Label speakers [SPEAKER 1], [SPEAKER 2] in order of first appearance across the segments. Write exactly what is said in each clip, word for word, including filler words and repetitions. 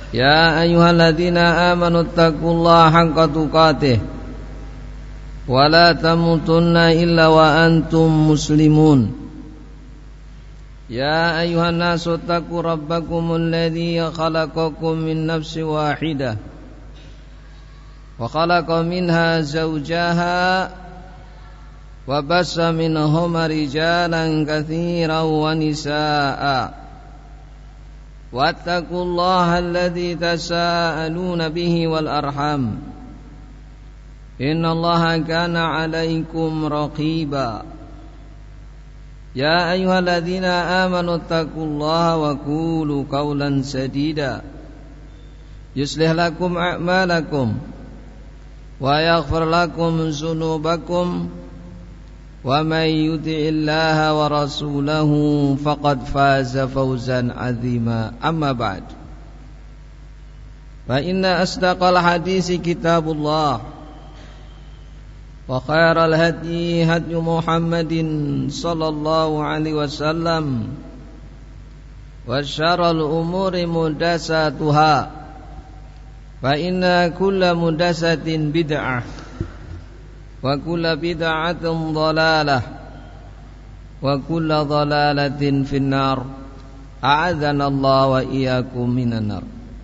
[SPEAKER 1] يا أيها الذين آمنوا اتقوا الله حق تقاته ولا تموتن إلا وأنتم مسلمون يا أيها الناس اتقوا ربكم الذي خلقكم من نفس واحدة وخلق منها زوجها وبث منهما رجالا كثيرا ونساء واتقوا الله الذي تساءلون به والأرحام إن الله كان عليكم رقيبا يا أيها الذين آمنوا اتقوا الله وقولوا قولا سديدا يصلح لكم أعمالكم ويغفر لكم ذنوبكم ومن يطع الله ورسوله فقد فاز فوزا عظيما أما بعد فإن أصدق الحديث كتاب الله وخير الهدي هدي محمد صلى الله عليه وسلم وشر الأمور محدثاتها فإن كل محدثة بدعة وكل بدعة ضلالة وكل ضلالة في النار أعاذنا الله وإياكم من النار.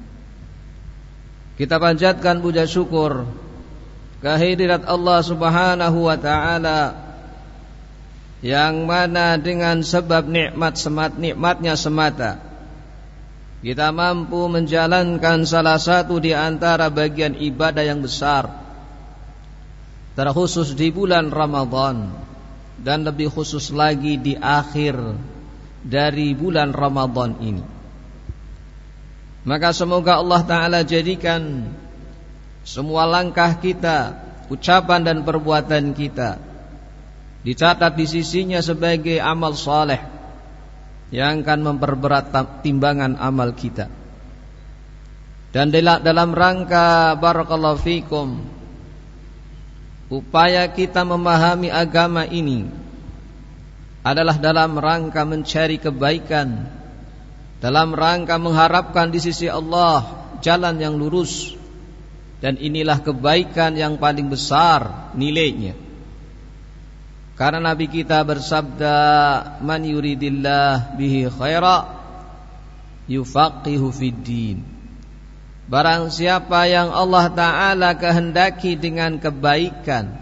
[SPEAKER 1] Kita panjatkan puja syukur kehadirat Allah Subhanahu wa taala yang mana dengan sebab nikmat semat nikmatnya semata kita mampu menjalankan salah satu di antara bagian ibadah yang besar, terkhusus di bulan Ramadan dan lebih khusus lagi di akhir dari bulan Ramadan ini. Maka semoga Allah Ta'ala jadikan semua langkah kita, ucapan dan perbuatan kita dicatat di sisinya sebagai amal saleh yang akan memperberat timbangan amal kita. Dan dalam rangka barakallahu fikum, upaya kita memahami agama ini adalah dalam rangka mencari kebaikan, dalam rangka mengharapkan di sisi Allah jalan yang lurus. Dan inilah kebaikan yang paling besar nilainya. Karena Nabi kita bersabda, man yuridillah bihi khaira yufaqihu fiddin. Barang siapa yang Allah Ta'ala kehendaki dengan kebaikan,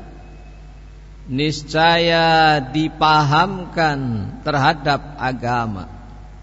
[SPEAKER 1] niscaya dipahamkan terhadap agama.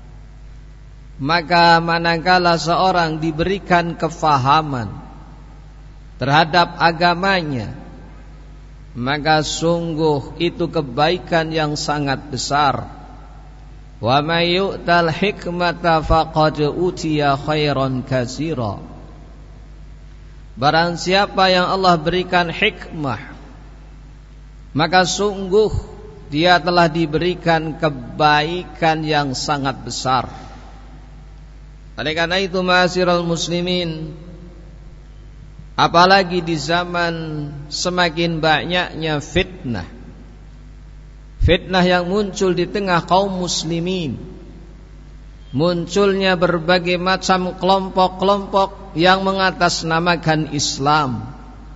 [SPEAKER 1] Maka manakala seorang diberikan kefahaman terhadap agamanya, maka sungguh itu kebaikan yang sangat besar. Wa may yu'tal hikmata faqad utiya khairan katsira. Barang siapa yang Allah berikan hikmah, maka sungguh dia telah diberikan kebaikan yang sangat besar. Oleh karena itu ma'asyiral muslimin, apalagi di zaman semakin banyaknya fitnah, fitnah yang muncul di tengah kaum muslimin, munculnya berbagai macam kelompok-kelompok yang mengatasnamakan Islam,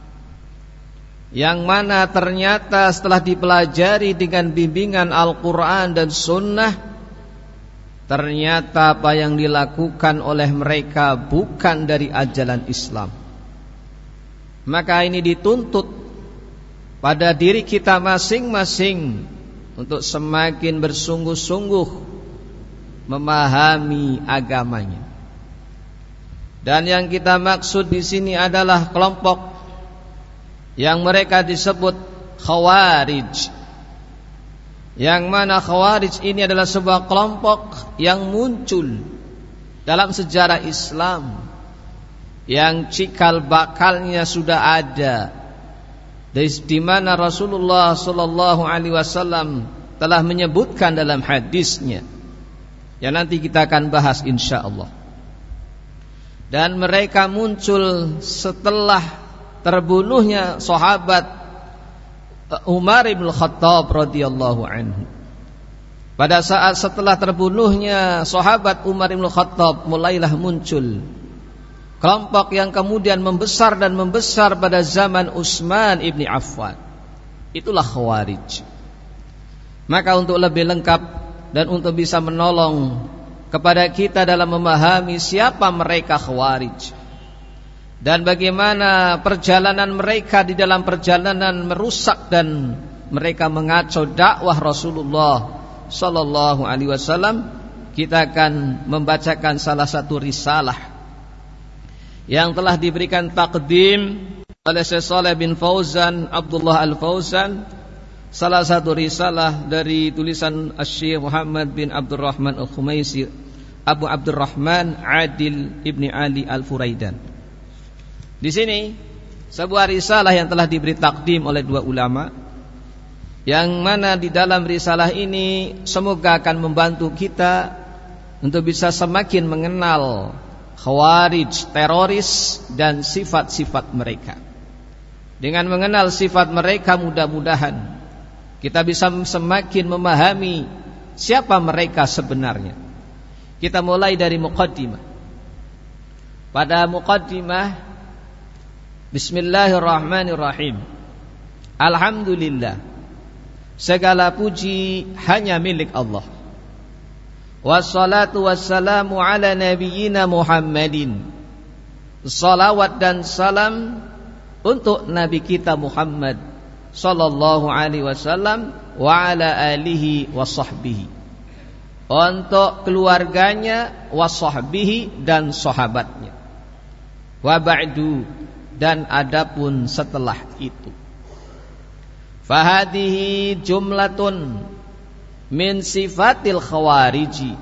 [SPEAKER 1] yang mana ternyata setelah dipelajari dengan bimbingan Al-Quran dan Sunnah, ternyata apa yang dilakukan oleh mereka bukan dari ajaran Islam. Maka ini dituntut pada diri kita masing-masing untuk semakin bersungguh-sungguh memahami agamanya. Dan yang kita maksud di sini adalah kelompok yang mereka disebut Khawarij. Yang mana Khawarij ini adalah sebuah kelompok yang muncul dalam sejarah Islam, yang cikal bakalnya sudah ada, di mana Rasulullah sallallahu alaihi wasallam telah menyebutkan dalam hadisnya, yang nanti kita akan bahas insyaallah. Dan mereka muncul setelah terbunuhnya sahabat Umar bin Khattab radhiyallahu anhu. Pada saat setelah terbunuhnya sahabat Umar bin Khattab, mulailah muncul kelompok yang kemudian membesar dan membesar pada zaman Utsman ibni Affan. Itulah Khawarij. Maka untuk lebih lengkap dan untuk bisa menolong kepada kita dalam memahami siapa mereka Khawarij dan bagaimana perjalanan mereka di dalam perjalanan merusak dan mereka mengacau dakwah Rasulullah sallallahu alaihi wasallam, kita akan membacakan salah satu risalah yang telah diberikan takdim oleh Syekh Shalih bin Fauzan Abdullah Al-Fauzan, salah satu risalah dari tulisan Syekh Muhammad bin Abdurrahman Al-Khumaisi Abu Abdurrahman Adil ibni Ali Al-Furaidan. Di sini sebuah risalah yang telah diberi takdim oleh dua ulama, yang mana di dalam risalah ini semoga akan membantu kita untuk bisa semakin mengenal Khawarij, teroris, dan sifat-sifat mereka. Dengan mengenal sifat mereka, mudah-mudahan kita bisa semakin memahami siapa mereka sebenarnya. Kita mulai dari muqaddimah. Pada muqaddimah, Bismillahirrahmanirrahim. Alhamdulillah, segala puji hanya milik Allah. Wassalatu wassalamu ala nabiyyina Muhammadin. Salawat dan salam untuk Nabi kita Muhammad sallallahu alaihi wasallam wa ala alihi wa sahbihi, untuk keluarganya, wa sahbihi, dan sahabatnya. Wa ba'du, dan adapun setelah itu. Fahadihi jumlatun min sifatil khawariji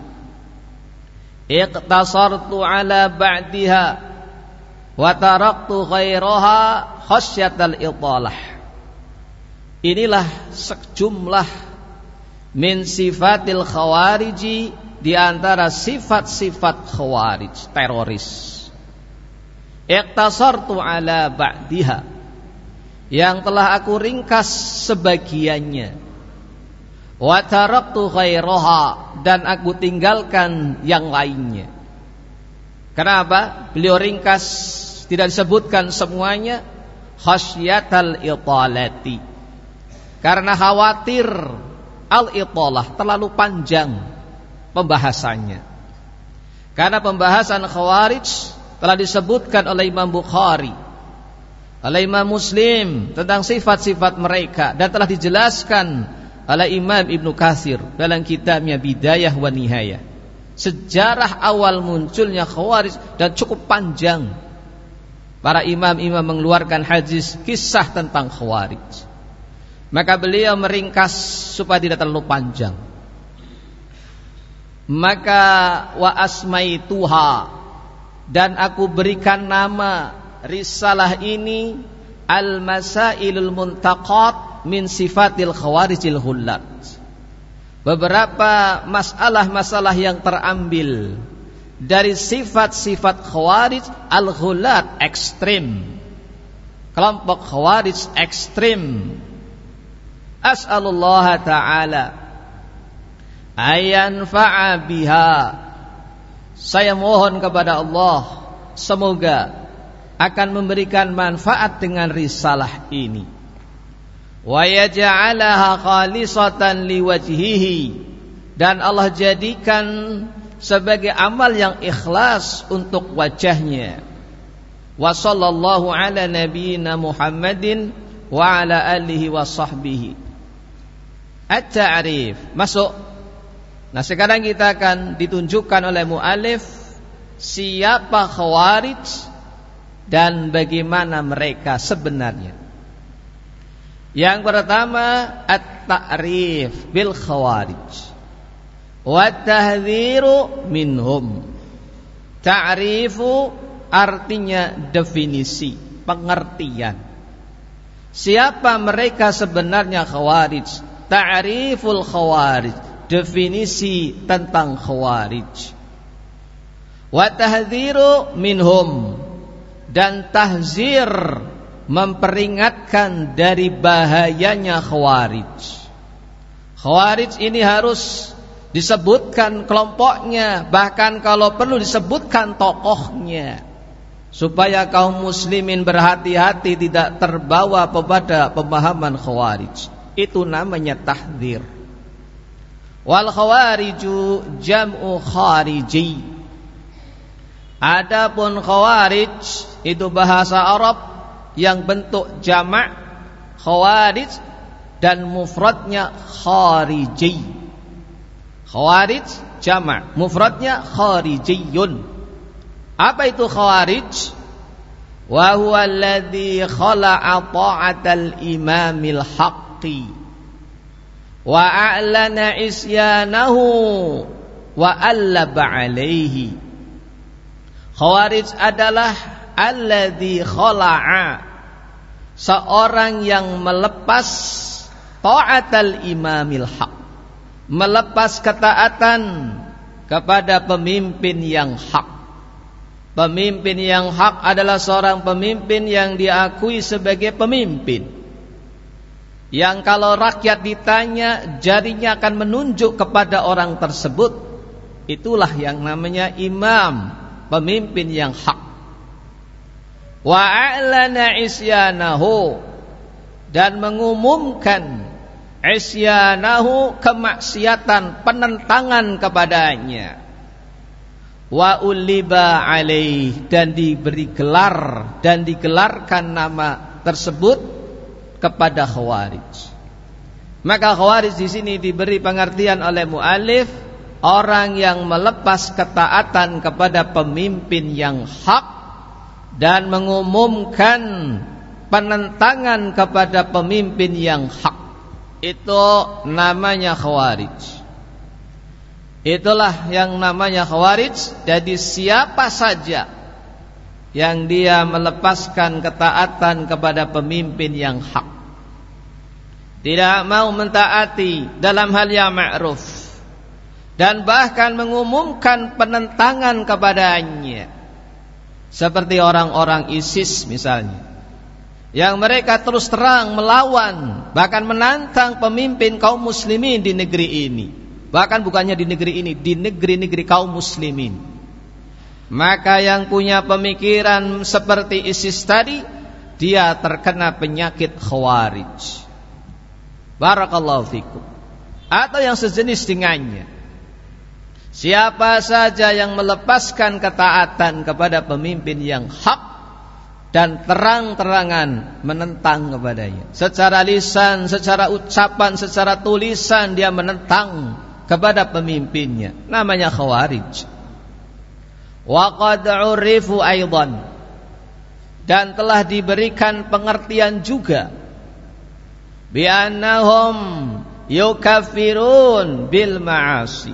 [SPEAKER 1] iqtasartu ala ba'diha wa taraktu ghairaha khasyatal italah. Inilah sejumlah min sifatil khawariji, di antara sifat-sifat khawarij, teroris. Iqtasartu ala ba'diha, yang telah aku ringkas sebagiannya. Wa taraktu ghairaha, dan aku tinggalkan yang lainnya. Kenapa beliau ringkas, tidak disebutkan semuanya? Khasyatal italati, karena khawatir al-italah, terlalu panjang pembahasannya. Karena pembahasan Khawarij telah disebutkan oleh Imam Bukhari, oleh Imam Muslim tentang sifat-sifat mereka, dan telah dijelaskan oleh Imam Ibnu Katsir dalam kitabnya Bidayah wa Nihayah. Sejarah awal munculnya Khawarij, dan cukup panjang. Para imam-imam mengeluarkan hadis kisah tentang Khawarij. Maka beliau meringkas supaya tidak terlalu panjang. Maka wa asmaituha, dan aku berikan nama risalah ini Al-Masailul Muntaqat min Sifatil Khawarijil Hullat. Beberapa masalah-masalah yang terambil dari sifat-sifat Khawarij al-Hullat, ekstrim. Kelompok Khawarij ekstrim. As'alullah ta'ala ayanfa'a biha. Saya mohon kepada Allah, semoga akan memberikan manfaat dengan risalah ini. Wa yaj'alaha khalisatan liwajhihi, dan Allah jadikan sebagai amal yang ikhlas untuk wajahnya. Wa sallallahu ala nabiyyina Muhammadin wa ala alihi wa sahbihi. At-ta'rif, masuk. Nah, sekarang kita akan ditunjukkan oleh mu'alif siapa Khawarij dan bagaimana mereka sebenarnya. Yang pertama, at-ta'rif bil Khawarij wa tahdhiru minhum. Ta'rifu artinya definisi, pengertian. Siapa mereka sebenarnya Khawarij? Ta'riful Khawarij, definisi tentang Khawarij. Wa tahdhiru minhum, dan tahzir, memperingatkan dari bahayanya Khawarij. Khawarij ini harus disebutkan kelompoknya, bahkan kalau perlu disebutkan tokohnya. supaya kaum muslimin berhati-hati tidak terbawa kepada pemahaman khawarij. Itu namanya tahdzir. Wal khawariju jam'u khariji. Adapun khawarij itu bahasa Arab yang bentuk jamak khawarij dan mufradnya khariji. Khawarij jamak, mufradnya kharijiyun. Apa itu khawarij? Wa huwa alladhi khala'a ta'atal imamil haqqi wa a'lana isyanahu wa allaba alaihi. Khawarij adalah alladhi khala'a, seorang yang melepas ta'atal imamil haq, melepas ketaatan kepada pemimpin yang hak. Pemimpin yang hak adalah seorang pemimpin yang diakui sebagai pemimpin, yang kalau rakyat ditanya jarinya akan menunjuk kepada orang tersebut. Itulah yang namanya imam, pemimpin yang hak. Wa a'lana isyanahu, dan mengumumkan isyanahu, kemaksiatan, penentangan kepadanya. Wa uliba alaih, dan diberi gelar dan digelarkan nama tersebut kepada khawarij. Maka khawarij di sini diberi pengertian oleh muallif orang yang melepas ketaatan kepada pemimpin yang hak dan mengumumkan penentangan kepada pemimpin yang hak. Itu namanya khawarij. Itulah yang namanya khawarij. Jadi siapa saja yang dia melepaskan ketaatan kepada pemimpin yang hak, tidak mau mentaati dalam hal yang ma'ruf, dan bahkan mengumumkan penentangan kepadanya, seperti orang-orang ISIS misalnya, yang mereka terus terang melawan, bahkan menantang pemimpin kaum muslimin di negeri ini. Bahkan bukannya di negeri ini, di negeri-negeri kaum muslimin. Maka yang punya pemikiran seperti ISIS tadi, dia terkena penyakit khawarij. Barakallahu fikum. Atau yang sejenis dengannya. Siapa saja yang melepaskan ketaatan kepada pemimpin yang hak dan terang-terangan menentang kepadanya, secara lisan, secara ucapan, secara tulisan dia menentang kepada pemimpinnya, namanya khawarij. Wa qad urifu aidan, dan telah diberikan pengertian juga, bi annahum yukaffirun bil ma'asi.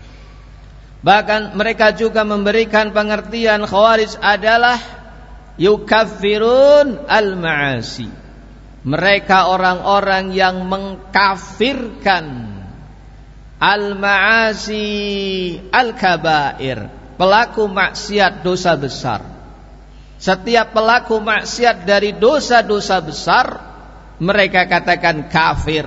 [SPEAKER 1] Bahkan mereka juga memberikan pengertian khawarij adalah yukaffirun al ma'asi. Mereka orang-orang yang mengkafirkan al-ma'asi al-kabair, pelaku maksiat dosa besar. Setiap pelaku maksiat dari dosa-dosa besar mereka katakan kafir.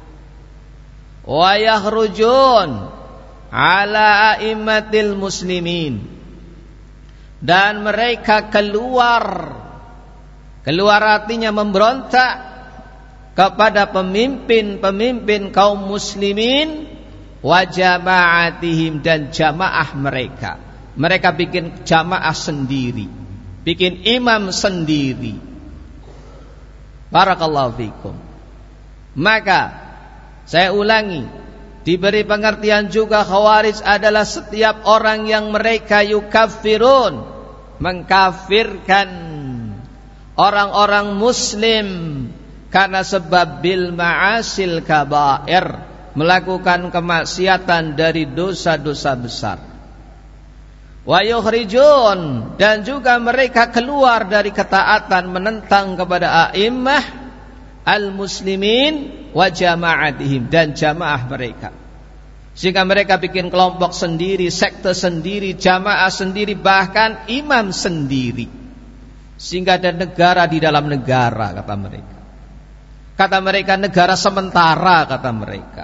[SPEAKER 1] Wa yakhrujun ala a'immatil muslimin, dan mereka keluar, keluar artinya memberontak kepada pemimpin-pemimpin kaum muslimin, wa jama'atihim, dan jamaah mereka. Mereka bikin jamaah sendiri, bikin imam sendiri. Barakallahu fikum. Maka saya ulangi, diberi pengertian juga khawarij adalah setiap orang yang mereka yukaffirun, mengkafirkan orang-orang muslim karena sebab bil ma'asil kabair, melakukan kemaksiatan dari dosa-dosa besar. Wa yukhrijun, dan juga mereka keluar dari ketaatan menentang kepada a'immah al-muslimin wa jama'atihim, dan jamaah mereka. Sehingga mereka bikin kelompok sendiri, sekte sendiri, jamaah sendiri, bahkan imam sendiri. Sehingga ada negara di dalam negara, kata mereka. Kata mereka negara sementara, kata mereka.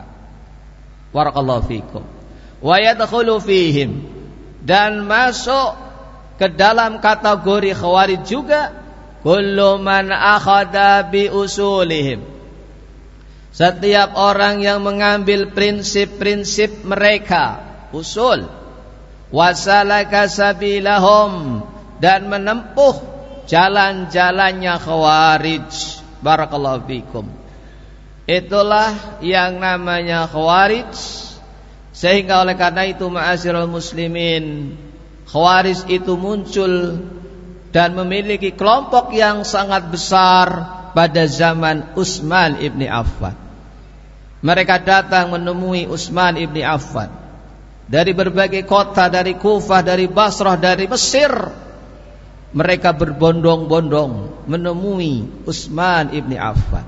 [SPEAKER 1] Barakallahu fikum. Wa yadkhulu fihim, dan masuk ke dalam kategori khawarij juga kullu man akhadha bi usulihim, setiap orang yang mengambil prinsip-prinsip mereka, usul, wasalaka sabilahum, dan menempuh jalan-jalannya khawarij. Barakallahu fikum. Itulah yang namanya khawarij. Sehingga oleh karena itu ma'asyiral muslimin, khawarij itu muncul dan memiliki kelompok yang sangat besar pada zaman Utsman ibni Affan. Mereka datang menemui Utsman ibni Affan dari berbagai kota, dari Kufah, dari Basrah, dari Mesir. Mereka berbondong-bondong menemui Utsman ibni Affan.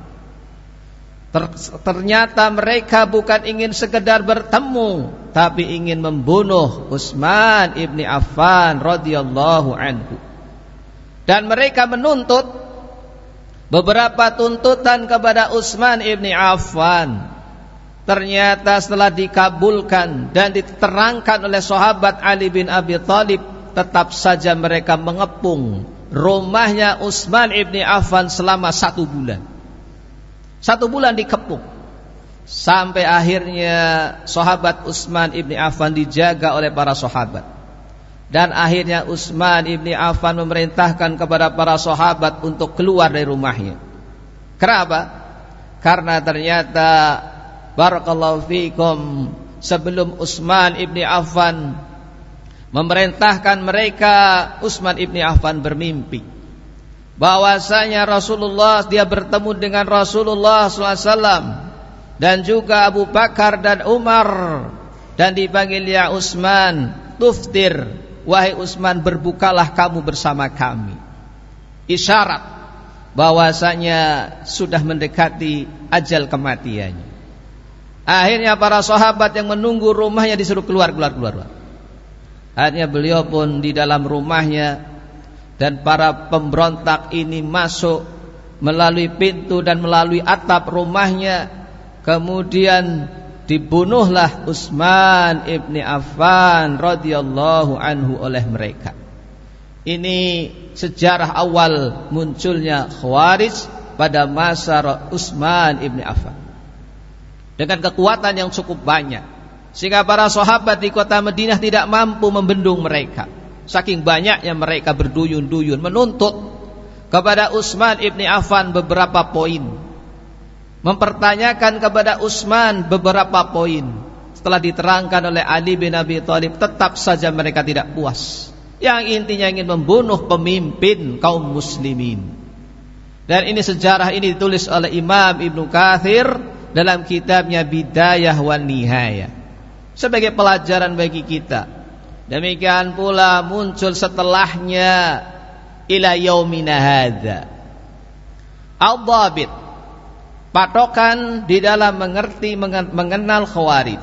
[SPEAKER 1] Ternyata mereka bukan ingin sekedar bertemu, tapi ingin membunuh Utsman ibni Affan radhiyallahu anhu. Dan mereka menuntut beberapa tuntutan kepada Utsman ibni Affan. Ternyata setelah dikabulkan dan diterangkan oleh sahabat Ali bin Abi Thalib, tetap saja mereka mengepung rumahnya Utsman ibni Affan selama satu bulan. Satu bulan dikepung, sampai akhirnya sahabat Utsman ibni Affan dijaga oleh para sahabat. Dan akhirnya Utsman ibni Affan memerintahkan kepada para sahabat untuk keluar dari rumahnya. Kenapa? Karena ternyata barakallahu fikum, sebelum Utsman ibni Affan memerintahkan mereka, Utsman ibni Affan bermimpi bahwasanya Rasulullah, dia bertemu dengan Rasulullah sallallahu alaihi wasallam dan juga Abu Bakar dan Umar, dan dipanggil ya Utsman, tuftir, wahai Utsman, berbukalah kamu bersama kami. Isyarat bahwasanya sudah mendekati ajal kematiannya. Akhirnya para sahabat yang menunggu rumahnya disuruh keluar, keluar, keluar. Akhirnya beliau pun di dalam rumahnya, dan para pemberontak ini masuk melalui pintu dan melalui atap rumahnya. Kemudian dibunuhlah Utsman ibni Affan radhiyallahu anhu oleh mereka. Ini sejarah awal munculnya khawarij pada masa Utsman ibni Affan, dengan kekuatan yang cukup banyak, sehingga para sahabat di kota Madinah tidak mampu membendung mereka. Saking banyaknya mereka berduyun-duyun menuntut kepada Utsman ibni Affan beberapa poin, mempertanyakan kepada Utsman beberapa poin. Setelah diterangkan oleh Ali bin Abi Thalib, tetap saja mereka tidak puas. Yang intinya ingin membunuh pemimpin kaum muslimin. Dan ini sejarah ini ditulis oleh Imam Ibnu Katsir dalam kitabnya Bidayah wan Nihayah, sebagai pelajaran bagi kita. Demikian pula muncul setelahnya ila yaumina hadza al-dhabit, patokan di dalam mengerti mengenal khawarij.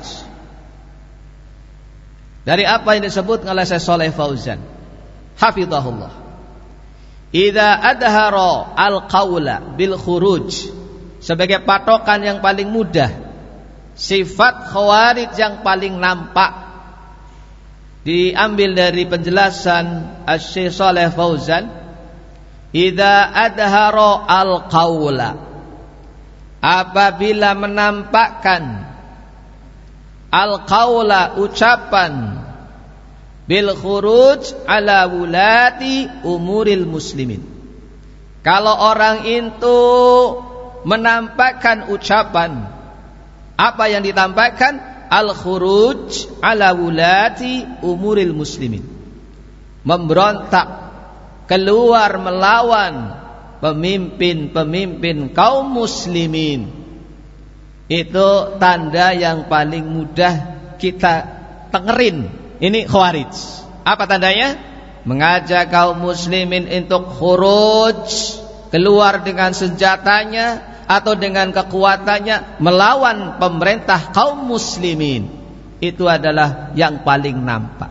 [SPEAKER 1] Dari apa yang disebut oleh Syekh Shalih Fauzan hafizahullah, idza adhara al-qaula bil khuruj, sebagai patokan yang paling mudah, sifat khawarij yang paling nampak, diambil dari penjelasan Syekh Shalih Fauzan, idza adhara al-qaula, apabila menampakkan al-qaula, ucapan, bil khuruj ala wulati umuril muslimin. Kalau orang itu menampakkan ucapan, apa yang ditampakkan? Al-khuruj ala wulati umuril muslimin, memberontak, keluar melawan pemimpin-pemimpin kaum muslimin. Itu tanda yang paling mudah kita tengerin. Ini khawarij. Apa tandanya? Mengajak kaum muslimin untuk khuruj, keluar dengan senjatanya atau dengan kekuatannya melawan pemerintah kaum muslimin. Itu adalah yang paling nampak.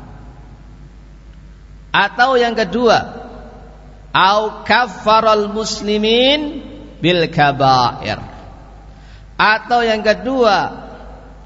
[SPEAKER 1] Atau yang kedua, au kaffaral muslimin bil kabair. Atau yang kedua,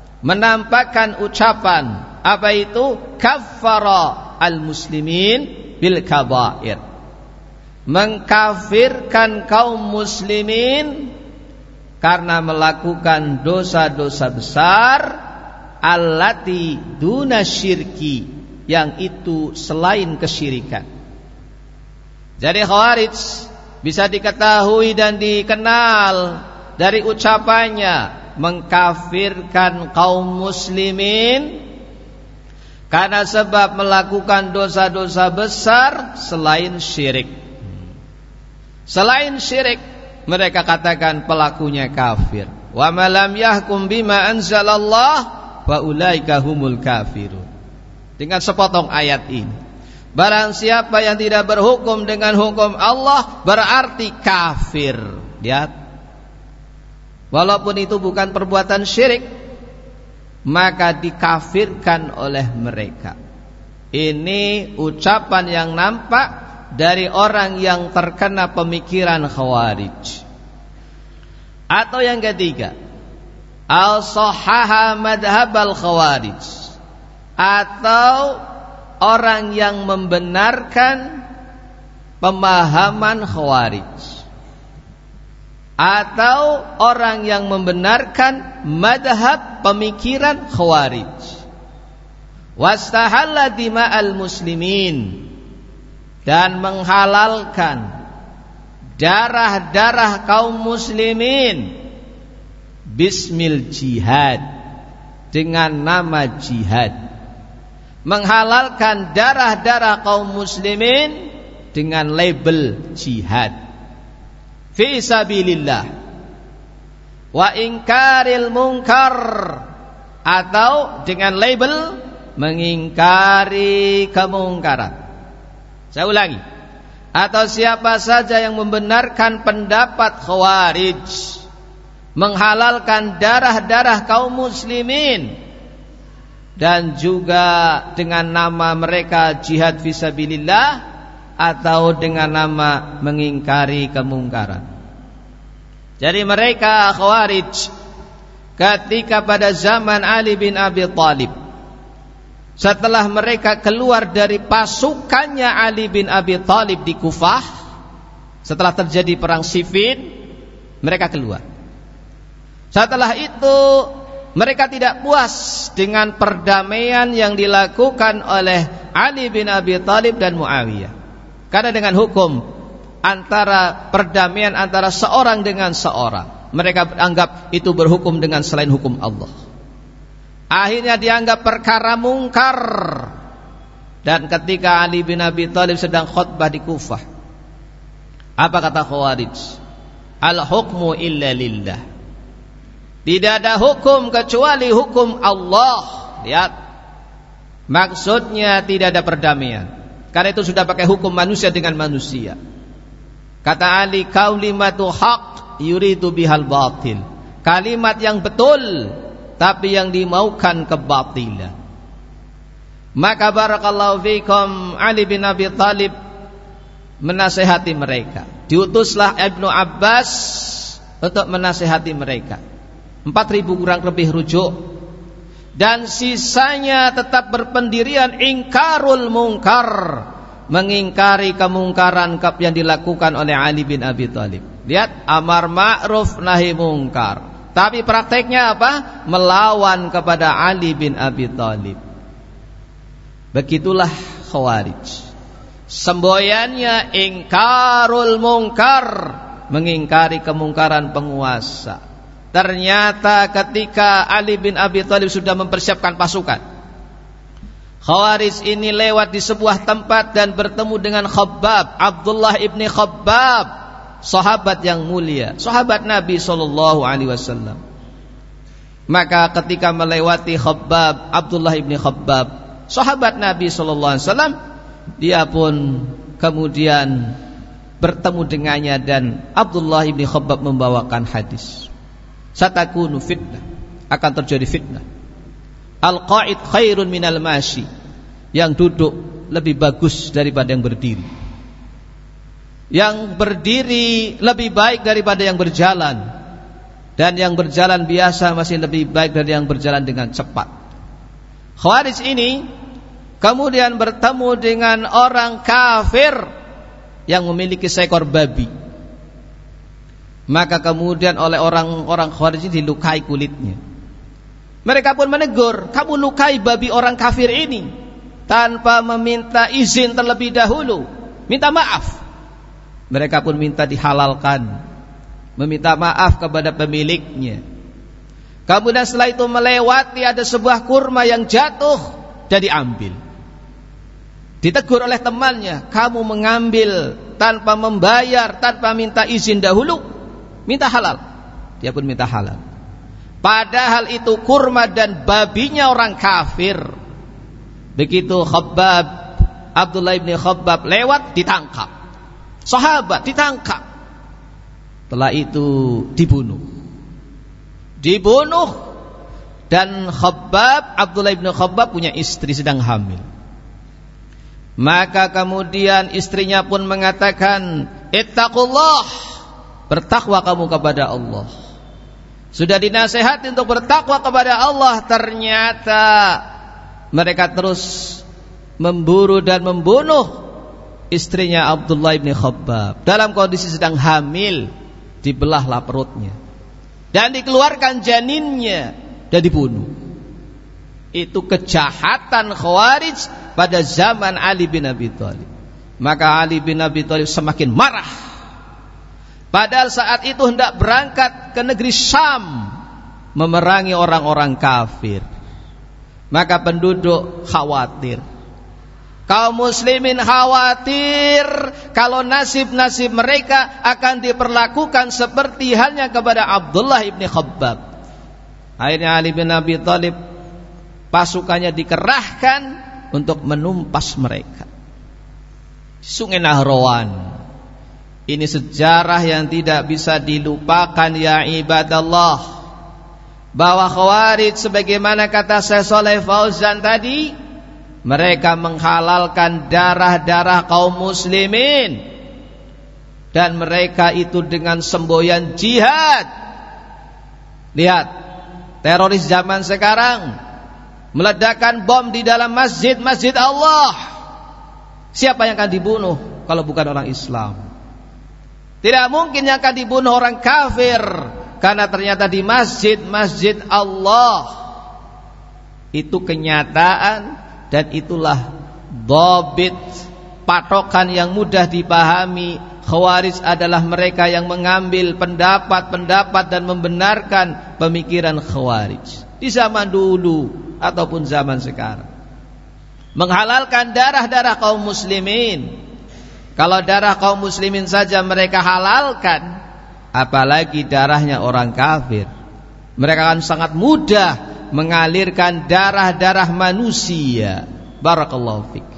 [SPEAKER 1] menampakkan ucapan, apa itu? Kaffara al muslimin bil kabair, mengkafirkan kaum muslimin karena melakukan dosa-dosa besar, allati duna syirki, yang itu selain kesyirikan. Jadi Khawarij bisa diketahui dan dikenal dari ucapannya mengkafirkan kaum muslimin karena sebab melakukan dosa-dosa besar selain syirik. Selain syirik mereka katakan pelakunya kafir. Wa ma lam yahkum bima anzalallah wa ulaika humul kafirun. Dengan sepotong ayat ini, barang siapa yang tidak berhukum dengan hukum Allah berarti kafir. Lihat, walaupun itu bukan perbuatan syirik, maka dikafirkan oleh mereka. Ini ucapan yang nampak dari orang yang terkena pemikiran Khawarij. Atau yang ketiga, al-sahaha madhabal Khawarij, atau orang yang membenarkan pemahaman Khawarij, atau orang yang membenarkan madhab pemikiran Khawarij. Wastahalla dima'al muslimin, dan menghalalkan darah-darah kaum muslimin bismil jihad, dengan nama jihad. Menghalalkan darah-darah kaum muslimin dengan label jihad fi sabilillah wa ingkaril munkar, atau dengan label mengingkari kemungkaran. Saya ulangi, atau siapa saja yang membenarkan pendapat Khawarij, menghalalkan darah-darah kaum muslimin dan juga dengan nama mereka jihad fi sabilillah, atau dengan nama mengingkari kemungkaran. Jadi mereka Khawarij ketika pada zaman Ali bin Abi Thalib, setelah mereka keluar dari pasukannya Ali bin Abi Thalib di Kufah, setelah terjadi perang Siffin, mereka keluar. Setelah itu mereka tidak puas dengan perdamaian yang dilakukan oleh Ali bin Abi Thalib dan Muawiyah. Karena dengan hukum antara perdamaian antara seorang dengan seorang, mereka anggap itu berhukum dengan selain hukum Allah. Akhirnya dianggap perkara mungkar. Dan ketika Ali bin Abi Thalib sedang khutbah di Kufah, apa kata Khawarij? Al-hukmu illa lillah, tidak ada hukum kecuali hukum Allah. Lihat, maksudnya tidak ada perdamaian, karena itu sudah pakai hukum manusia dengan manusia. Kata Ali, kaulimatu haq yuridu bihal batil, kalimat yang betul tapi yang dimaukan kebatilan. Maka barakallahu fikum, Ali bin Abi Thalib menasihati mereka. Diutuslah Ibnu Abbas untuk menasihati mereka. Empat ribu kurang lebih rujuk, dan sisanya tetap berpendirian ingkarul mungkar, mengingkari kemungkaran yang dilakukan oleh Ali bin Abi Thalib. Lihat, amar ma'ruf nahi mungkar, tapi prakteknya apa? Melawan kepada Ali bin Abi Thalib. Begitulah Khawarij. Semboyannya ingkarul mungkar, mengingkari kemungkaran penguasa. Ternyata ketika Ali bin Abi Thalib sudah mempersiapkan pasukan, Khawarij ini lewat di sebuah tempat dan bertemu dengan Khabbab, Abdullah ibni Khabbab, sahabat yang mulia, sahabat Nabi sallallahu alaihi wasallam. Maka ketika melewati Khabbab, Abdullah ibni Khabbab, sahabat Nabi sallallahu alaihi wasallam, dia pun kemudian bertemu dengannya, dan Abdullah ibni Khabbab membawakan hadis. Satakunu fitnah, akan terjadi fitnah. Al-qa'id khairun minal mashi, yang duduk lebih bagus daripada yang berdiri. Yang berdiri lebih baik daripada yang berjalan, dan yang berjalan biasa masih lebih baik dari yang berjalan dengan cepat. Khawarij ini kemudian bertemu dengan orang kafir yang memiliki seekor babi, maka kemudian oleh orang-orang Khawarij dilukai kulitnya. Mereka pun menegur, kamu lukai babi orang kafir ini tanpa meminta izin terlebih dahulu, minta maaf. Mereka pun minta dihalalkan, meminta maaf kepada pemiliknya. Kemudian setelah itu melewati ada sebuah kurma yang jatuh dan diambil. Ditegur oleh temannya, kamu mengambil tanpa membayar, tanpa minta izin dahulu, minta halal. Dia pun minta halal. Padahal itu kurma dan babinya orang kafir. Begitu Khabbab, Abdullah bin Khabbab lewat, ditangkap. Sahabat ditangkap. Setelah itu dibunuh. Dibunuh. Dan Khabbab, Abdullah bin Khabbab punya istri sedang hamil. Maka kemudian istrinya pun mengatakan, ittaqullah, bertakwa kamu kepada Allah. Sudah dinasihati untuk bertakwa kepada Allah, ternyata mereka terus memburu dan membunuh istrinya Abdullah bin Khabbab dalam kondisi sedang hamil. Dibelahlah perutnya dan dikeluarkan janinnya dan dibunuh. Itu kejahatan Khawarij pada zaman Ali bin Abi Thalib. Maka Ali bin Abi Thalib semakin marah. Padahal saat itu hendak berangkat ke negeri Syam memerangi orang-orang kafir. Maka penduduk khawatir, kaum muslimin khawatir kalau nasib-nasib mereka akan diperlakukan seperti halnya kepada Abdullah ibn Khabbab. Akhirnya Ali bin Abi Thalib pasukannya dikerahkan untuk menumpas mereka. Sungai Nahrawan. Ini sejarah yang tidak bisa dilupakan ya ibadallah. Bahwa Khawarij sebagaimana kata Syekh Shalih Fauzan tadi, mereka menghalalkan darah-darah kaum muslimin, dan mereka itu dengan semboyan jihad. Lihat teroris zaman sekarang meledakkan bom di dalam masjid-masjid Allah. Siapa yang akan dibunuh kalau bukan orang Islam? Tidak mungkin yang akan dibunuh orang kafir, karena ternyata di masjid-masjid Allah. Itu kenyataan, dan itulah dhabit, patokan yang mudah dipahami. Khawarij adalah mereka yang mengambil pendapat-pendapat dan membenarkan pemikiran Khawarij di zaman dulu ataupun zaman sekarang. Menghalalkan darah-darah kaum muslimin. Kalau darah kaum muslimin saja mereka halalkan, apalagi darahnya orang kafir. Mereka akan sangat mudah mengalirkan darah-darah manusia. Barakallahu fik.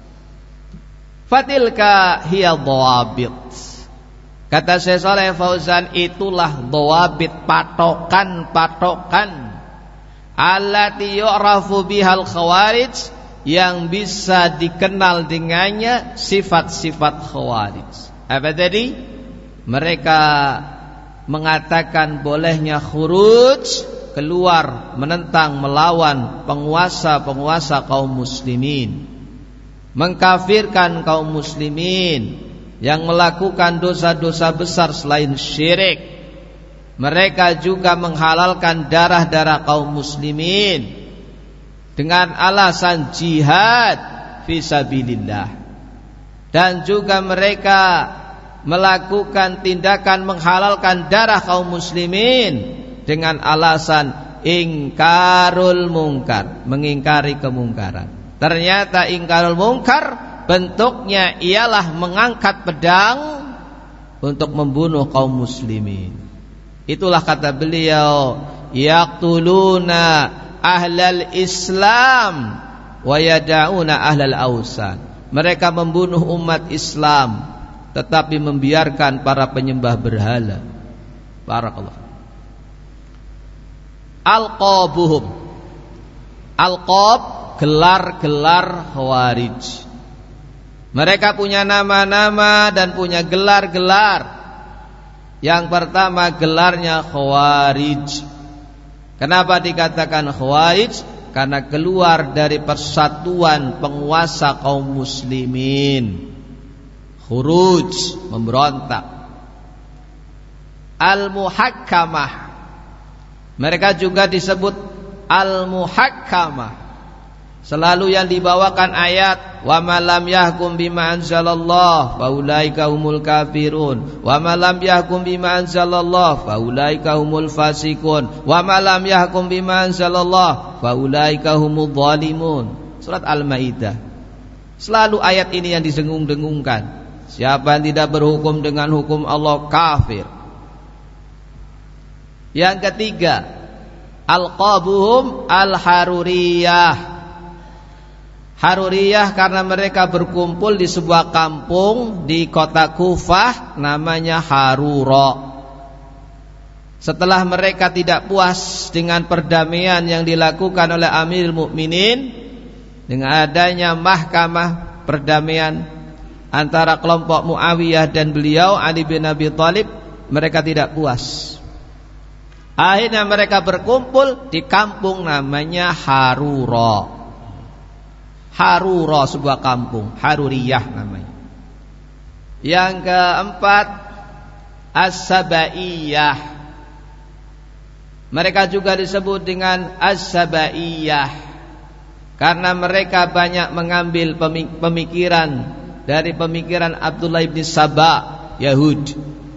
[SPEAKER 1] Fatilka hiya dhawabit. Kata Syekh Shalih Fauzan, itulah dhawabit, patokan-patokan allati yu'rafu bihal khawarij, yang bisa dikenal dengannya sifat-sifat Khawarij. Apa tadi? Mereka mengatakan bolehnya khuruj, keluar menentang melawan penguasa-penguasa kaum muslimin, mengkafirkan kaum muslimin yang melakukan dosa-dosa besar selain syirik. Mereka juga menghalalkan darah-darah kaum muslimin dengan alasan jihad fisabilillah, dan juga mereka melakukan tindakan menghalalkan darah kaum muslimin dengan alasan ingkarul mungkar, mengingkari kemungkaran. Ternyata ingkarul mungkar bentuknya ialah mengangkat pedang untuk membunuh kaum muslimin. Itulah kata beliau, yaqtuluna ahlal Islam wa yada'una ahlal awsan. Mereka membunuh umat Islam tetapi membiarkan para penyembah berhala. Barakallah. Alqabuhum. Alqab, gelar-gelar Khawarij. Mereka punya nama-nama dan punya gelar-gelar. Yang pertama gelarnya Khawarij. Kenapa dikatakan Khawarij? karena keluar dari persatuan penguasa kaum muslimin. Khuruj, memberontak. Al-muhakkamah, mereka juga disebut al-muhakkamah, selalu yang dibawakan ayat wa ma lam yahkum bima anzalallah faulaika humul kafirun, wa ma lam yahkum bima anzalallah faulaika humul fasikun, wa ma lam yahkum bima anzalallah faulaika humul zalimun. Surat Al-Maidah. Selalu ayat ini yang didengung-dengungkan. Siapa yang tidak berhukum dengan hukum Allah kafir. Yang ketiga, alqabuhum al-haruriyah. Haruriyah karena mereka berkumpul di sebuah kampung di kota Kufah namanya Harura. Setelah mereka tidak puas dengan perdamaian yang dilakukan oleh Amirul Mukminin dengan adanya mahkamah perdamaian antara kelompok Muawiyah dan beliau Ali bin Abi Thalib, mereka tidak puas. Akhirnya mereka berkumpul di kampung namanya Harura. Harura sebuah kampung, Haruriyah namanya. Yang keempat, As-Sabaiyah. Mereka juga disebut dengan As-Sabaiyah karena mereka banyak mengambil pemikiran dari pemikiran Abdullah bin Saba, Yahud.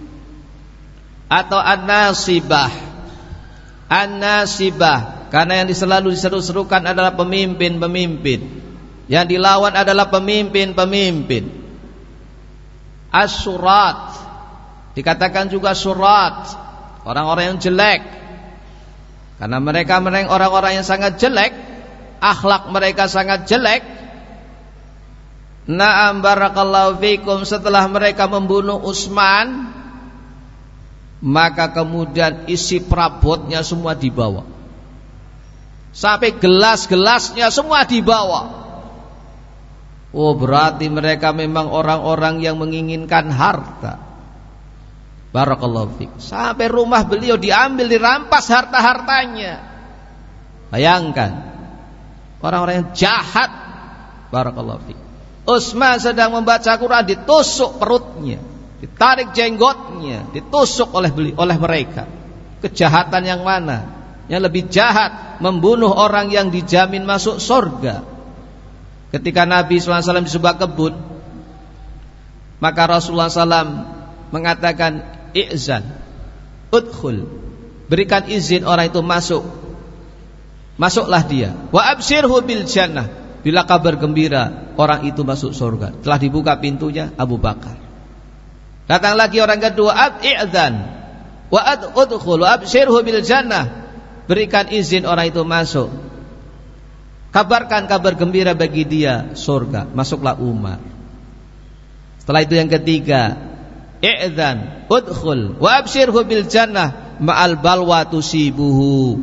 [SPEAKER 1] Atau An-Nasibah. An-Nasibah karena yang selalu diseru-serukan adalah pemimpin-pemimpin, yang dilawan adalah pemimpin-pemimpin. As-Surat, dikatakan juga surat, orang-orang yang jelek, karena mereka mereka orang-orang yang sangat jelek, akhlak mereka sangat jelek. Na'am barakallahu fikum. Setelah mereka membunuh Utsman, maka kemudian isi perabotnya semua dibawa, sampai gelas-gelasnya semua dibawa. Oh, berarti mereka memang orang-orang yang menginginkan harta. Barakallahu fikum. Sampai rumah beliau diambil, dirampas harta-hartanya. Bayangkan, orang-orang yang jahat. Barakallahu fikum. Utsman sedang membaca Quran, ditusuk perutnya, ditarik jenggotnya, ditusuk oleh beli, oleh mereka. Kejahatan yang mana? Yang lebih jahat, membunuh orang yang dijamin masuk surga. Ketika Nabi sallallahu alaihi wasallam di sebuah kebun, maka Rasulullah sallallahu alaihi wasallam mengatakan, "I'zan, udkhul." Berikan izin orang itu masuk. Masuklah dia. Wa abshirhu bil jannah. Bila kabar gembira, orang itu masuk surga. Telah dibuka pintunya, Abu Bakar. Datang lagi orang kedua, "I'zan wa udkhul wa abshirhu bil jannah." Berikan izin orang itu masuk. Kabarkan kabar gembira bagi dia, surga. Masuklah Umar. Setelah itu yang ketiga, "I'zan udkhul wa abshirhu bil jannah ma'al balwa tusibuhu."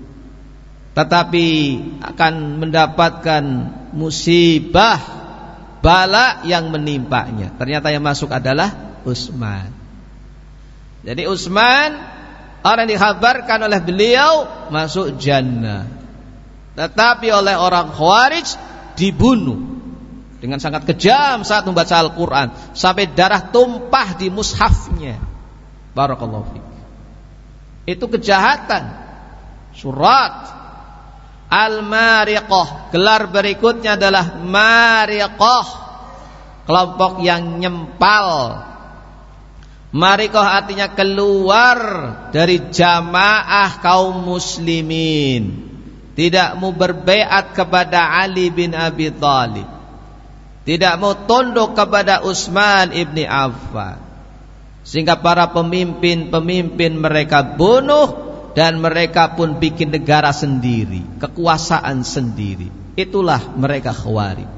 [SPEAKER 1] Tetapi akan mendapatkan musibah, bala yang menimpanya. Ternyata yang masuk adalah Utsman. Jadi Utsman, orang yang dikhabarkan oleh beliau masuk jannah, tetapi oleh orang Khawarij dibunuh dengan sangat kejam saat membaca Al-Quran, sampai darah tumpah di mushafnya. Barakallahu fiik. Itu kejahatan. Surat Al-Mariqah, gelar berikutnya adalah Mariqah, kelompok yang nyempal. Mariqah artinya keluar dari jamaah kaum muslimin, tidak mau berbaiat kepada Ali bin Abi Thalib, tidak mau tunduk kepada Utsman ibni Affan, sehingga para pemimpin-pemimpin mereka bunuh. Dan mereka pun bikin negara sendiri, kekuasaan sendiri. Itulah mereka Khawarij.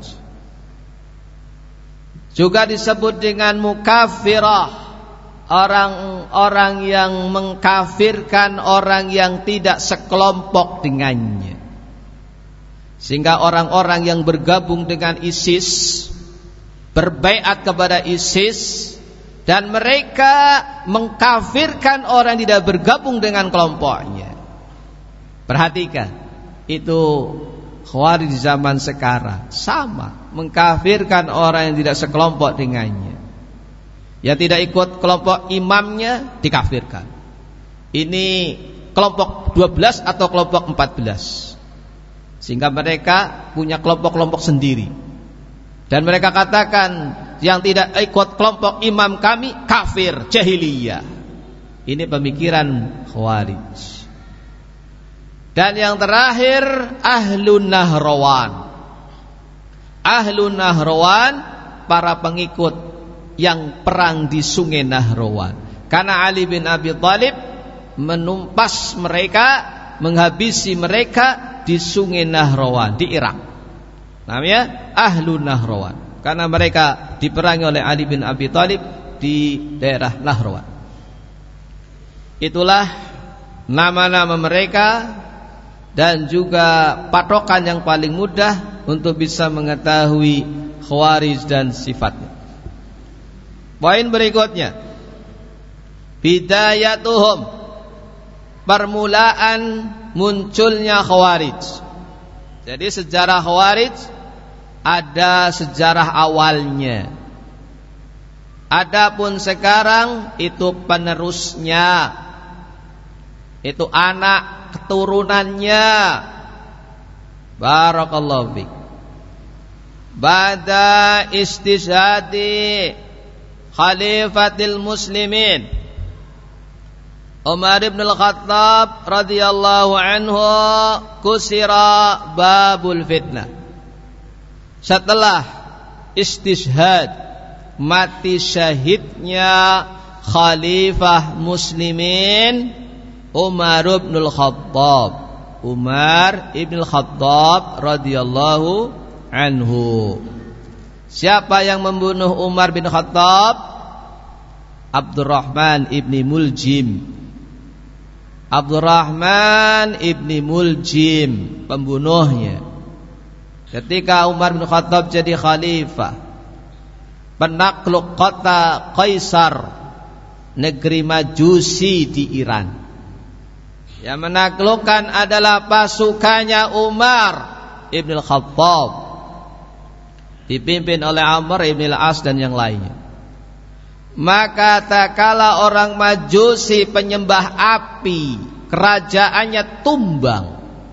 [SPEAKER 1] Juga disebut dengan mukafirah, orang-orang yang mengkafirkan orang yang tidak sekelompok dengannya. Sehingga orang-orang yang bergabung dengan ISIS, berbaiat kepada ISIS, dan mereka mengkafirkan orang yang tidak bergabung dengan kelompoknya. Perhatikan, Itu Khawarij di zaman sekarang sama, mengkafirkan orang yang tidak sekelompok dengannya. Yang tidak ikut kelompok imamnya dikafirkan. Ini kelompok dua belas atau kelompok empat belas. Sehingga mereka punya kelompok-kelompok sendiri. Dan mereka katakan yang tidak ikut kelompok imam kami kafir, jahiliyah. Ini pemikiran Khawarij. Dan yang terakhir Ahlun Nahrawan. Ahlun Nahrawan, para pengikut yang perang di sungai Nahrawan. Karena Ali bin Abi Thalib menumpas mereka, menghabisi mereka di sungai Nahrawan di Irak. Namanya Ahlun Nahrawan, karena mereka diperangi oleh Ali bin Abi Thalib di daerah Nahrawan. Itulah nama-nama mereka dan juga patokan yang paling mudah untuk bisa mengetahui Khawarij dan sifatnya. Poin berikutnya, bidayatuhum, permulaan munculnya Khawarij. Jadi sejarah Khawarij ada sejarah awalnya. Adapun sekarang itu penerusnya, itu anak keturunannya. Barakallahu fiik. Ba'da istishhadi khalifatil muslimin Umar bin Al-Khattab radhiyallahu anhu kusira babul fitnah. Setelah istishhad, mati syahidnya khalifah muslimin Umar bin Al-Khattab, Umar bin Al-Khattab radhiyallahu anhu. Siapa yang membunuh Umar bin Khattab? Abdurrahman ibni Muljim. Abdurrahman ibni Muljim pembunuhnya. Ketika Umar bin Khattab jadi khalifah, penakluk kota Kaisar, negeri Majusi di Iran. Yang menaklukkan adalah pasukannya Umar ibn Khattab, dipimpin oleh Amr ibn al-As dan yang lainnya. Maka tak kala orang Majusi penyembah api, kerajaannya tumbang,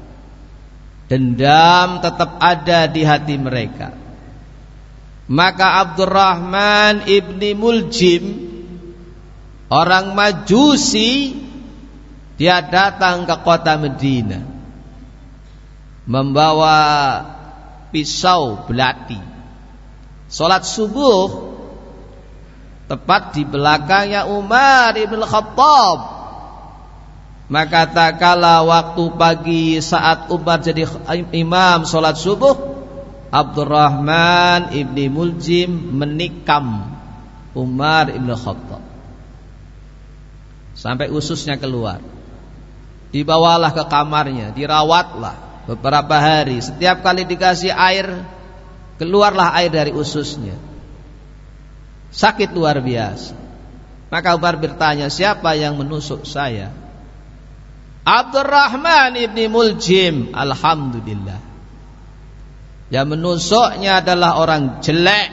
[SPEAKER 1] dendam tetap ada di hati mereka. Maka Abdurrahman ibni Muljim, orang Majusi, dia datang ke kota Madinah membawa pisau belati. Salat subuh tepat di belakangnya Umar ibn Khattab. Maka tak kala waktu pagi saat Umar jadi imam salat subuh, Abdurrahman ibni Muljim menikam Umar ibn Khattab sampai ususnya keluar. Dibawalah ke kamarnya, dirawatlah beberapa hari. Setiap kali dikasih air, keluarlah air dari ususnya. Sakit luar biasa. Maka Umar bertanya, siapa yang menusuk saya? Abdurrahman ibni Muljim. Alhamdulillah. Yang menusuknya adalah orang jelek,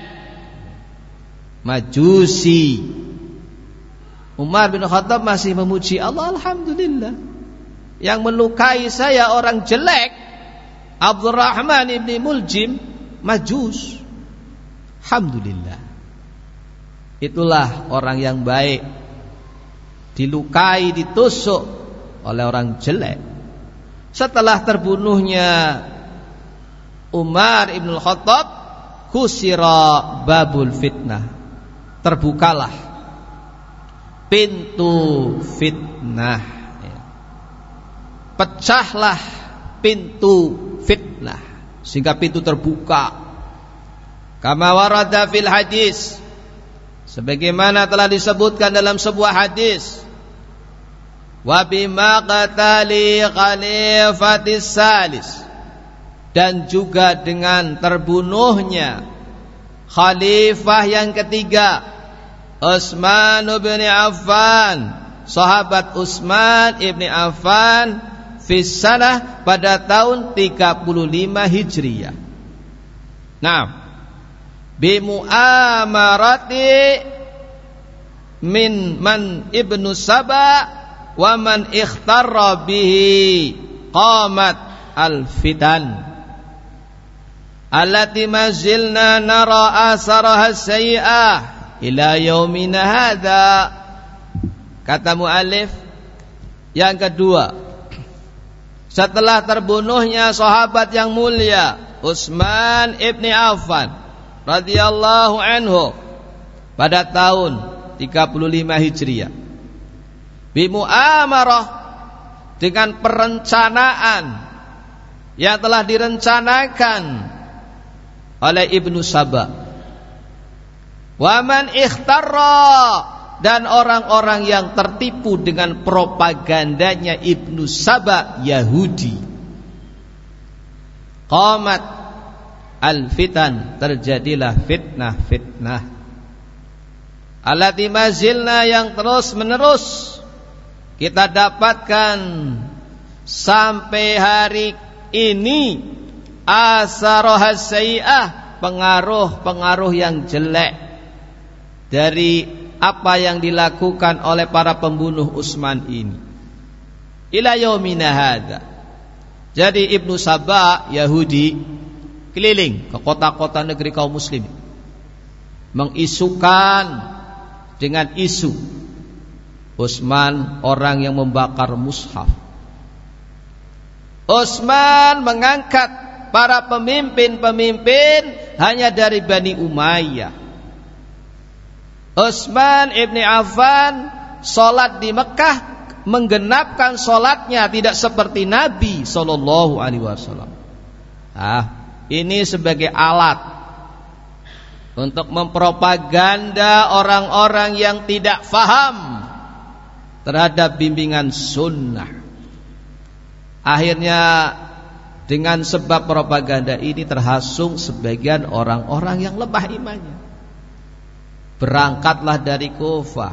[SPEAKER 1] Majusi. Umar bin Khattab masih memuji Allah, alhamdulillah. Yang melukai saya orang jelek, Abdurrahman ibni Muljim, Majus. Alhamdulillah. Itulah orang yang baik, dilukai, ditusuk oleh orang jelek. Setelah terbunuhnya Umar ibn Khattab, kusira babul fitnah, terbukalah pintu fitnah, pecahlah pintu fitnah, sehingga pintu terbuka. Kama warada fil hadis, sebagaimana telah disebutkan dalam sebuah hadis, wa bima qatali khalifatis salis, dan juga dengan terbunuhnya khalifah yang ketiga, Utsman bin Affan, sahabat Utsman ibn Affan, fi sanah pada tahun tiga puluh lima Hijriyah. Nah, bi muamarati min man ibnu Saba wa man ikhtarra bihi qamat al-fitan allati mazilna nara asaraha sayyi'ah ila yaumina hadza. Kata muallif, yang kedua, setelah terbunuhnya sahabat yang mulia Utsman ibni Affan radhiyallahu anhu pada tahun tiga puluh lima Hijriah, bimuamarah, dengan perencanaan yang telah direncanakan oleh Ibnu Saba, waman ikhtarra, dan orang-orang yang tertipu dengan propagandanya Ibnu Saba Yahudi, qamat al-fitan, terjadilah fitnah-fitnah, allati mazilna, yang terus menerus kita dapatkan sampai hari ini, asaraha sayyi'ah, pengaruh-pengaruh yang jelek dari apa yang dilakukan oleh para pembunuh Utsman ini ila yaumina hadza. Jadi Ibnu Saba Yahudi keliling ke kota-kota negeri kaum muslimin, mengisukan dengan isu Utsman orang yang membakar mushaf. Utsman mengangkat para pemimpin-pemimpin hanya dari Bani Umayyah. Utsman ibni Affan sholat di Mekah, menggenapkan sholatnya tidak seperti Nabi Sallallahu Alaihi Wasallam. Ah, ini sebagai alat untuk mempropaganda orang-orang yang tidak faham terhadap bimbingan sunnah. Akhirnya dengan sebab propaganda ini terhasung sebagian orang-orang yang lemah imannya. Berangkatlah dari Kufah,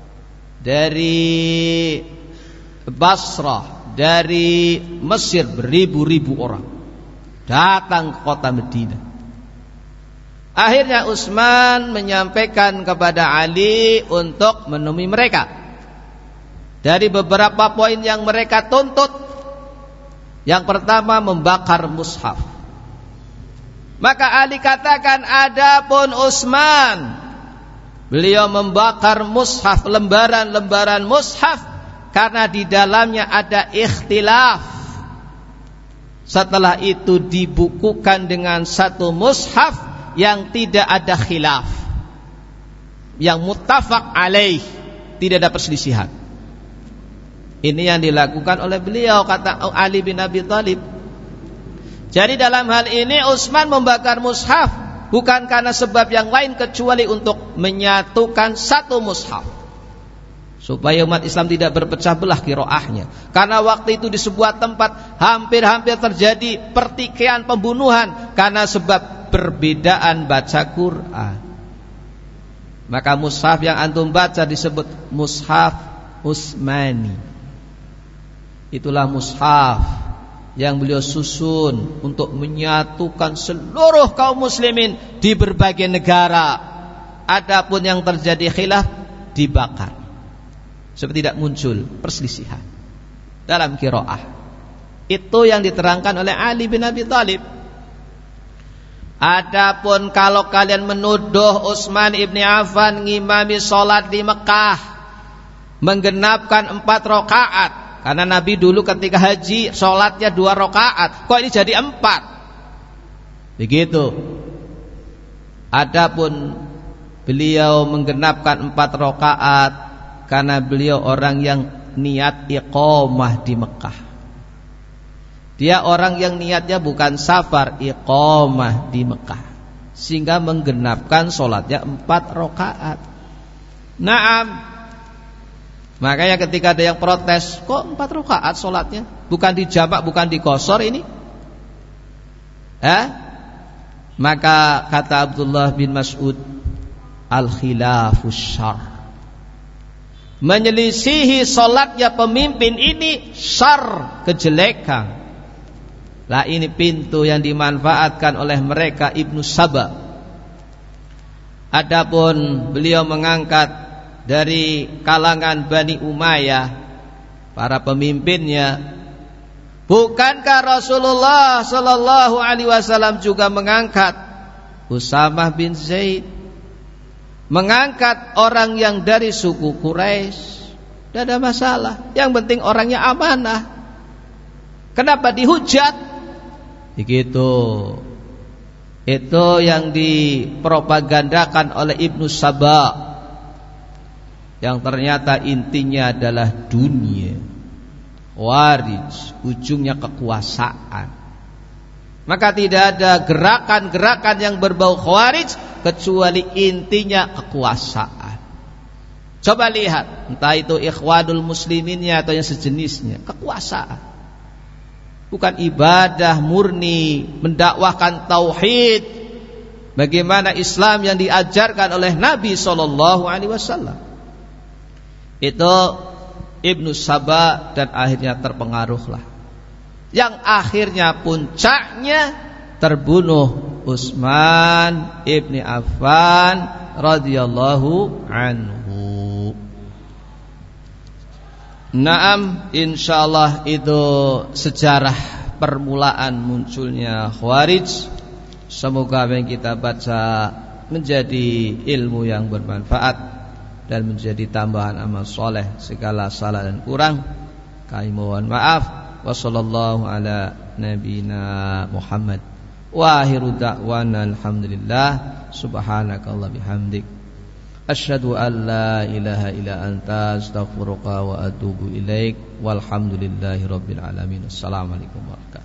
[SPEAKER 1] dari Basrah, dari Mesir, beribu-ribu orang datang ke kota Madinah. Akhirnya Utsman menyampaikan kepada Ali untuk menemui mereka. Dari beberapa poin yang mereka tuntut, yang pertama membakar mushaf. Maka Ali katakan, adapun Utsman, beliau membakar mushaf, lembaran-lembaran mushaf, karena di dalamnya ada ikhtilaf. Setelah itu dibukukan dengan satu mushaf yang tidak ada khilaf, yang muttafaq alaih, tidak ada perselisihan. Ini yang dilakukan oleh beliau, kata Ali bin Abi Thalib. Jadi dalam hal ini Utsman membakar mushaf bukan karena sebab yang lain kecuali untuk menyatukan satu mushaf, supaya umat Islam tidak berpecah belah qiraahnya. Karena waktu itu di sebuah tempat hampir-hampir terjadi pertikaian, pembunuhan karena sebab perbedaan baca Quran. Maka mushaf yang antum baca disebut mushaf Utsmani. Itulah mushaf yang beliau susun untuk menyatukan seluruh kaum muslimin di berbagai negara. Adapun yang terjadi khilaf dibakar, supaya tidak muncul perselisihan dalam qiraah. Itu yang diterangkan oleh Ali bin Abi Thalib. Adapun kalau kalian menuduh Utsman ibni Affan ngimami sholat di Mekah, menggenapkan empat rakaat, karena Nabi dulu ketika haji sholatnya dua rakaat, kok ini jadi empat? Begitu. Adapun beliau menggenapkan empat rakaat karena beliau orang yang niat iqamah di Mekah. Dia orang yang niatnya bukan safar, iqamah di Mekah, sehingga menggenapkan sholatnya empat rakaat. Naam. Makanya ketika ada yang protes, kok empat rakaat sholatnya, bukan dijamak, bukan dikosor ini? Eh? Maka kata Abdullah bin Mas'ud, al-khilafus syarr. menyelisihi salatnya pemimpin ini syar, kejelekan. Lah ini pintu yang dimanfaatkan oleh mereka Ibnu Saba. Adapun beliau mengangkat dari kalangan Bani Umayyah para pemimpinnya, bukankah Rasulullah sallallahu alaihi wasallam juga mengangkat Usamah bin Zaid, mengangkat orang yang dari suku Quraisy? Tidak ada masalah, yang penting orangnya amanah. Kenapa dihujat? Begitu. Itu yang dipropagandakan oleh Ibnu Saba, yang ternyata intinya adalah dunia, waris, ujungnya kekuasaan. Maka tidak ada gerakan-gerakan yang berbau khawarij kecuali intinya kekuasaan. Coba lihat, entah itu Ikhwanul Musliminnya atau yang sejenisnya, kekuasaan. Bukan ibadah murni, mendakwahkan tauhid, bagaimana Islam yang diajarkan oleh Nabi sallallahu alaihi wasallam. Itu Ibnu Saba, dan akhirnya terpengaruhlah, yang akhirnya puncaknya terbunuh Utsman ibni Affan radhiyallahu anhu. Naam, insyaallah itu sejarah permulaan munculnya Khawarij. Semoga apa yang kita baca menjadi ilmu yang bermanfaat dan menjadi tambahan amal soleh. Segala salah dan kurang kami mohon maaf. Wassallallahu ala nabiyina Muhammad. Wa akhiru da'wana alhamdulillah. Subhanakallah bihamdik, asyhadu an la ilaha illa anta, astaghfiruka wa atubu ilaik. Walhamdulillahi rabbil alamin. Assalamualaikum warahmatullahi wabarakatuh.